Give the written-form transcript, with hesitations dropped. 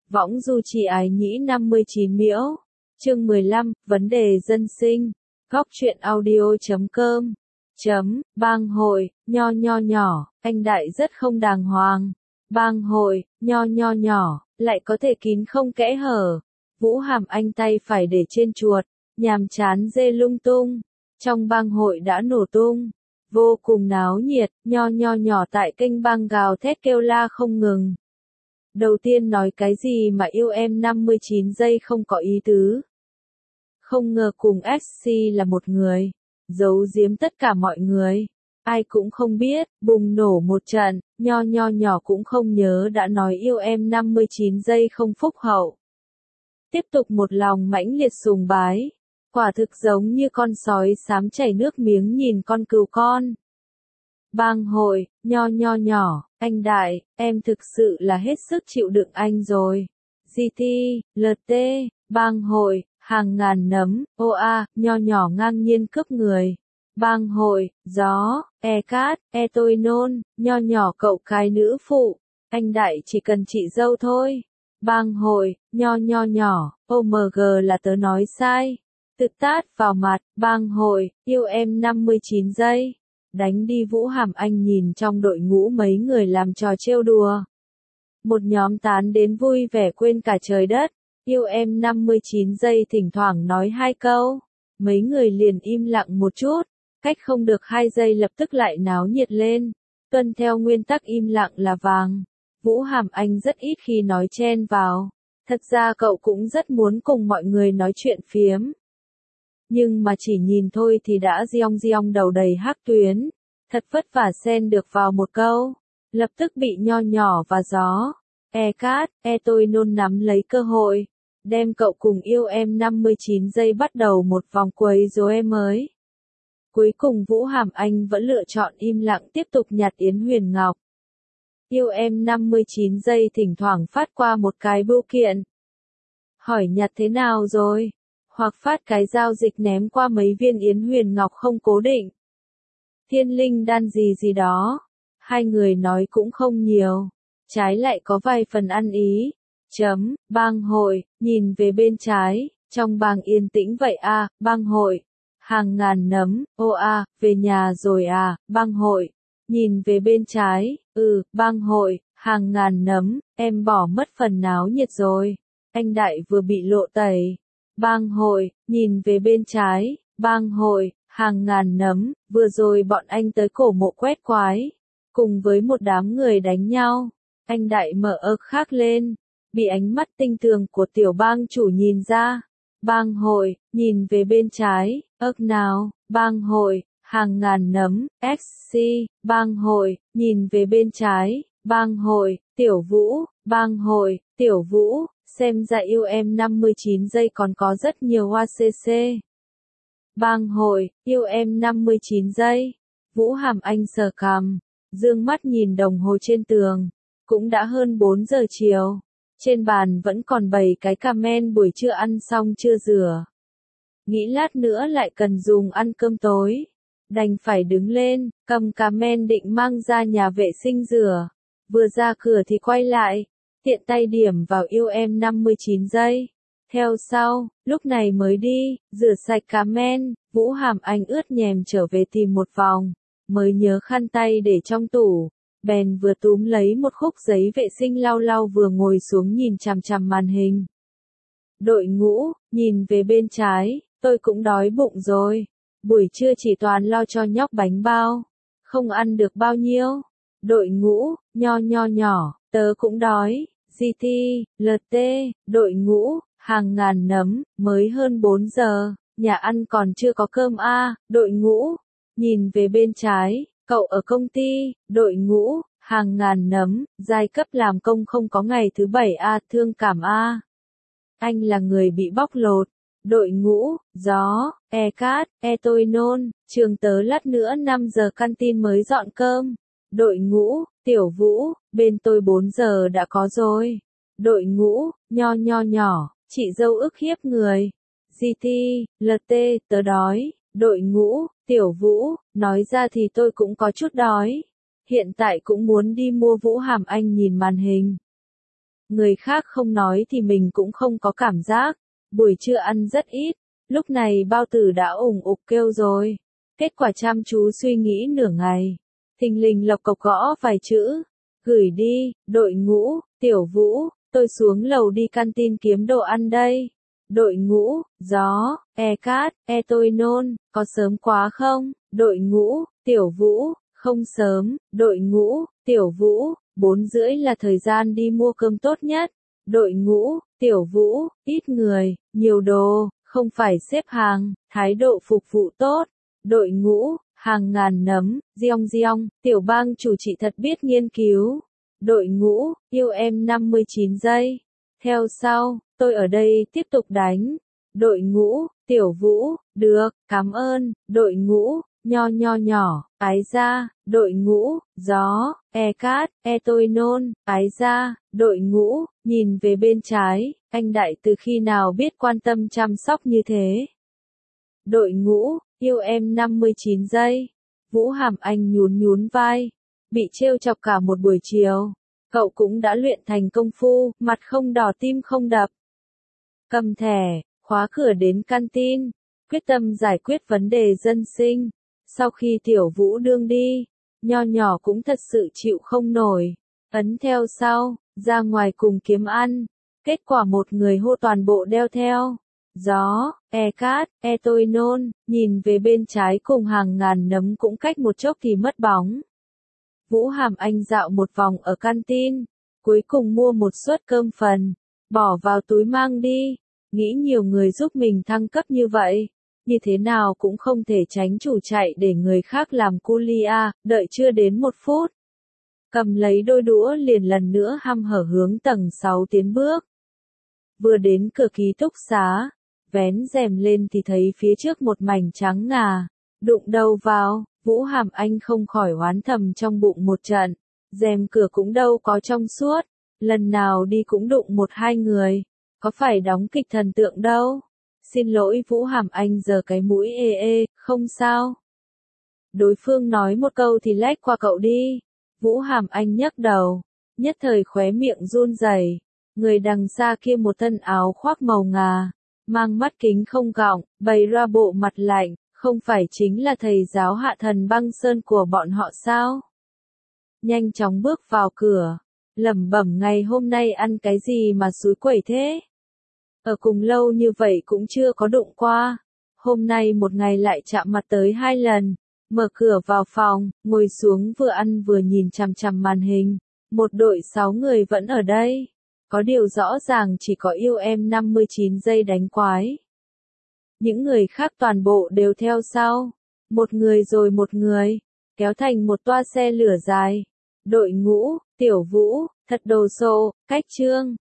Võng du chi ái nhĩ 59 miễu. Chương 15, vấn đề dân sinh. Góc truyện audio.com. Bang hội, nho nhỏ, anh đại rất không đàng hoàng. Bang hội, nho nhỏ, lại có thể kín không kẽ hở. Vũ Hàm Anh tay phải để trên chuột, nhàm chán dê lung tung. Trong bang hội đã nổ tung. Vô cùng náo nhiệt, nho nhỏ tại kênh bang gào thét kêu la không ngừng. Đầu tiên nói cái gì mà yêu em 59 giây không có ý tứ. Không ngờ cùng SC là một người. Giấu giếm tất cả mọi người. Ai cũng không biết, bùng nổ một trận, nho nhỏ cũng không nhớ đã nói yêu em 59 giây không phúc hậu. Tiếp tục một lòng mãnh liệt sùng bái. Quả thực giống như con sói xám chảy nước miếng nhìn con cừu con. Bang hội, nho nhỏ, anh đại, em thực sự là hết sức chịu đựng anh rồi. GT, LT, bang hội, hàng ngàn nấm, OA, nho nhỏ ngang nhiên cướp người. Bang hội, gió, cát, tôi nôn, nho nhỏ cậu cái nữ phụ. Anh đại chỉ cần chị dâu thôi. Bang hội, nho nhỏ, OMG là tớ nói sai. Tự tát vào mặt, bang hội, yêu em 59 giây. Đánh đi Vũ Hàm Anh nhìn trong đội ngũ mấy người làm trò trêu đùa. Một nhóm tán đến vui vẻ quên cả trời đất. Yêu em 59 giây thỉnh thoảng nói 2 câu. Mấy người liền im lặng một chút. Cách không được 2 giây lập tức lại náo nhiệt lên. Tuân theo nguyên tắc im lặng là vàng. Vũ Hàm Anh rất ít khi nói chen vào. Thật ra cậu cũng rất muốn cùng mọi người nói chuyện phiếm. Nhưng mà chỉ nhìn thôi thì đã giong đầu đầy hắc tuyến. Thật vất vả xen được vào một câu. Lập tức bị nho nhỏ và gió. Cát, tôi nôn nắm lấy cơ hội. Đem cậu cùng yêu em 59 giây bắt đầu một vòng quấy rối em mới. Cuối cùng Vũ Hàm Anh vẫn lựa chọn im lặng tiếp tục nhặt Yến Huyền Ngọc. Yêu em 59 giây thỉnh thoảng phát qua một cái bưu kiện. Hỏi nhặt thế nào rồi? Hoặc phát cái giao dịch ném qua mấy viên Yến Huyền Ngọc không cố định. Thiên linh đan gì đó. Hai người nói cũng không nhiều. Trái lại có vài phần ăn ý. Bang hội, nhìn về bên trái. Trong bang yên tĩnh vậy à, bang hội. Hàng ngàn nấm, về nhà rồi à, bang hội. Nhìn về bên trái, bang hội, hàng ngàn nấm, em bỏ mất phần náo nhiệt rồi. Anh đại vừa bị lộ tẩy. Bang hội, nhìn về bên trái, bang hội, hàng ngàn nấm, vừa rồi bọn anh tới cổ mộ quét quái. Cùng với một đám người đánh nhau. Anh đại mở ớt khác lên. Bị ánh mắt tinh tường của tiểu bang chủ nhìn ra. Bang hội, nhìn về bên trái, ớt nào, bang hội, hàng ngàn nấm, SC, bang hội, nhìn về bên trái, bang hội, tiểu vũ, bang hội, tiểu vũ, xem ra yêu em 59 giây còn có rất nhiều ACC. Bang hội, yêu em 59 giây. Vũ Hàm Anh sờ cằm, dương mắt nhìn đồng hồ trên tường, cũng đã hơn 4 giờ chiều. Trên bàn vẫn còn 7 cái camen buổi trưa ăn xong chưa rửa. Nghĩ lát nữa lại cần dùng ăn cơm tối. Đành phải đứng lên, cầm camen định mang ra nhà vệ sinh rửa. Vừa ra cửa thì quay lại. Tiện tay điểm vào yêu em 59 giây. Theo sau, lúc này mới đi, rửa sạch camen. Vũ Hàm Anh ướt nhèm trở về tìm một vòng. Mới nhớ khăn tay để trong tủ. Bèn vừa túm lấy một khúc giấy vệ sinh lau vừa ngồi xuống nhìn chằm màn hình. Đội ngũ, nhìn về bên trái, tôi cũng đói bụng rồi. Buổi trưa chỉ toàn lo cho nhóc bánh bao. Không ăn được bao nhiêu. Đội ngũ, nho nhỏ, tớ cũng đói. GT, LT, đội ngũ, hàng ngàn nấm, mới hơn 4 giờ. Nhà ăn còn chưa có cơm à, đội ngũ. Nhìn về bên trái. Cậu ở công ty, đội ngũ, hàng ngàn nấm, giai cấp làm công không có ngày thứ 7 à, thương cảm à. Anh là người bị bóc lột. Đội ngũ, gió, cát, tôi nôn, trường tớ lát nữa 5 giờ canteen mới dọn cơm. Đội ngũ, tiểu vũ, bên tôi 4 giờ đã có rồi. Đội ngũ, nho nhỏ, chị dâu ức hiếp người. GT, LT, tớ đói. Đội ngũ, tiểu vũ, nói ra thì tôi cũng có chút đói. Hiện tại cũng muốn đi mua. Vũ Hàm Anh nhìn màn hình. Người khác không nói thì mình cũng không có cảm giác. Buổi trưa ăn rất ít, lúc này bao tử đã ủng ục kêu rồi. Kết quả chăm chú suy nghĩ nửa ngày. Thình lình lộc cộc gõ vài chữ. Gửi đi, đội ngũ, Tiểu Vũ, tôi xuống lầu đi canteen kiếm đồ ăn đây. Đội ngũ, gió, cát, tôi nôn, có sớm quá không? Đội ngũ, Tiểu Vũ, không sớm. Đội ngũ, Tiểu Vũ, 4:30 là thời gian đi mua cơm tốt nhất. Đội ngũ, Tiểu Vũ, ít người, nhiều đồ, không phải xếp hàng, thái độ phục vụ tốt. Đội ngũ, hàng ngàn nấm, giong, Tiểu Bang chủ chị thật biết nghiên cứu. Đội ngũ, yêu em 59 giây. Theo sau, tôi ở đây tiếp tục đánh. Đội ngũ, Tiểu Vũ, được, cảm ơn. Đội ngũ, nho nhỏ, ái ra. Đội ngũ, gió, cát, tôi nôn, ái ra. Đội ngũ, nhìn về bên trái, anh đại từ khi nào biết quan tâm chăm sóc như thế. Đội ngũ, yêu em 59 giây. Vũ Hàm Anh nhún vai. Bị trêu chọc cả một buổi chiều. Cậu cũng đã luyện thành công phu, mặt không đỏ tim không đập. Cầm thẻ, khóa cửa đến canteen, quyết tâm giải quyết vấn đề dân sinh. Sau khi Tiểu Vũ đương đi, nho nhỏ cũng thật sự chịu không nổi. Ấn theo sau, ra ngoài cùng kiếm ăn. Kết quả một người hô toàn bộ đeo theo. Gió, cát, tôi nôn, nhìn về bên trái cùng hàng ngàn nấm cũng cách một chốc thì mất bóng. Vũ Hàm Anh dạo một vòng ở canteen, cuối cùng mua một suất cơm phần, bỏ vào túi mang đi, nghĩ nhiều người giúp mình thăng cấp như vậy, như thế nào cũng không thể tránh chủ chạy để người khác làm cu lia, đợi chưa đến 1 phút. Cầm lấy đôi đũa liền lần nữa hăm hở hướng tầng 6 tiến bước. Vừa đến cửa ký túc xá, vén rèm lên thì thấy phía trước một mảnh trắng ngà, đụng đầu vào. Vũ Hàm Anh không khỏi oán thầm trong bụng một trận, rèm cửa cũng đâu có trong suốt, lần nào đi cũng đụng 1-2 người, có phải đóng kịch thần tượng đâu. Xin lỗi Vũ Hàm Anh giơ cái mũi không sao. Đối phương nói một câu thì lách qua cậu đi. Vũ Hàm Anh nhấc đầu, nhất thời khóe miệng run rẩy. Người đằng xa kia một thân áo khoác màu ngà, mang mắt kính không gọng, bày ra bộ mặt lạnh. Không phải chính là thầy giáo Hạ Thần Băng Sơn của bọn họ sao? Nhanh chóng bước vào cửa, lẩm bẩm ngày hôm nay ăn cái gì mà xúi quẩy thế? Ở cùng lâu như vậy cũng chưa có đụng qua. Hôm nay một ngày lại chạm mặt tới 2 lần. Mở cửa vào phòng, ngồi xuống vừa ăn vừa nhìn chằm chằm màn hình. Một đội 6 người vẫn ở đây. Có điều rõ ràng chỉ có yêu em 59 giây đánh quái. Những người khác toàn bộ đều theo sau. Một người rồi một người, kéo thành một toa xe lửa dài. Đội ngũ, Tiểu Vũ, thật đồ sộ, cách chương.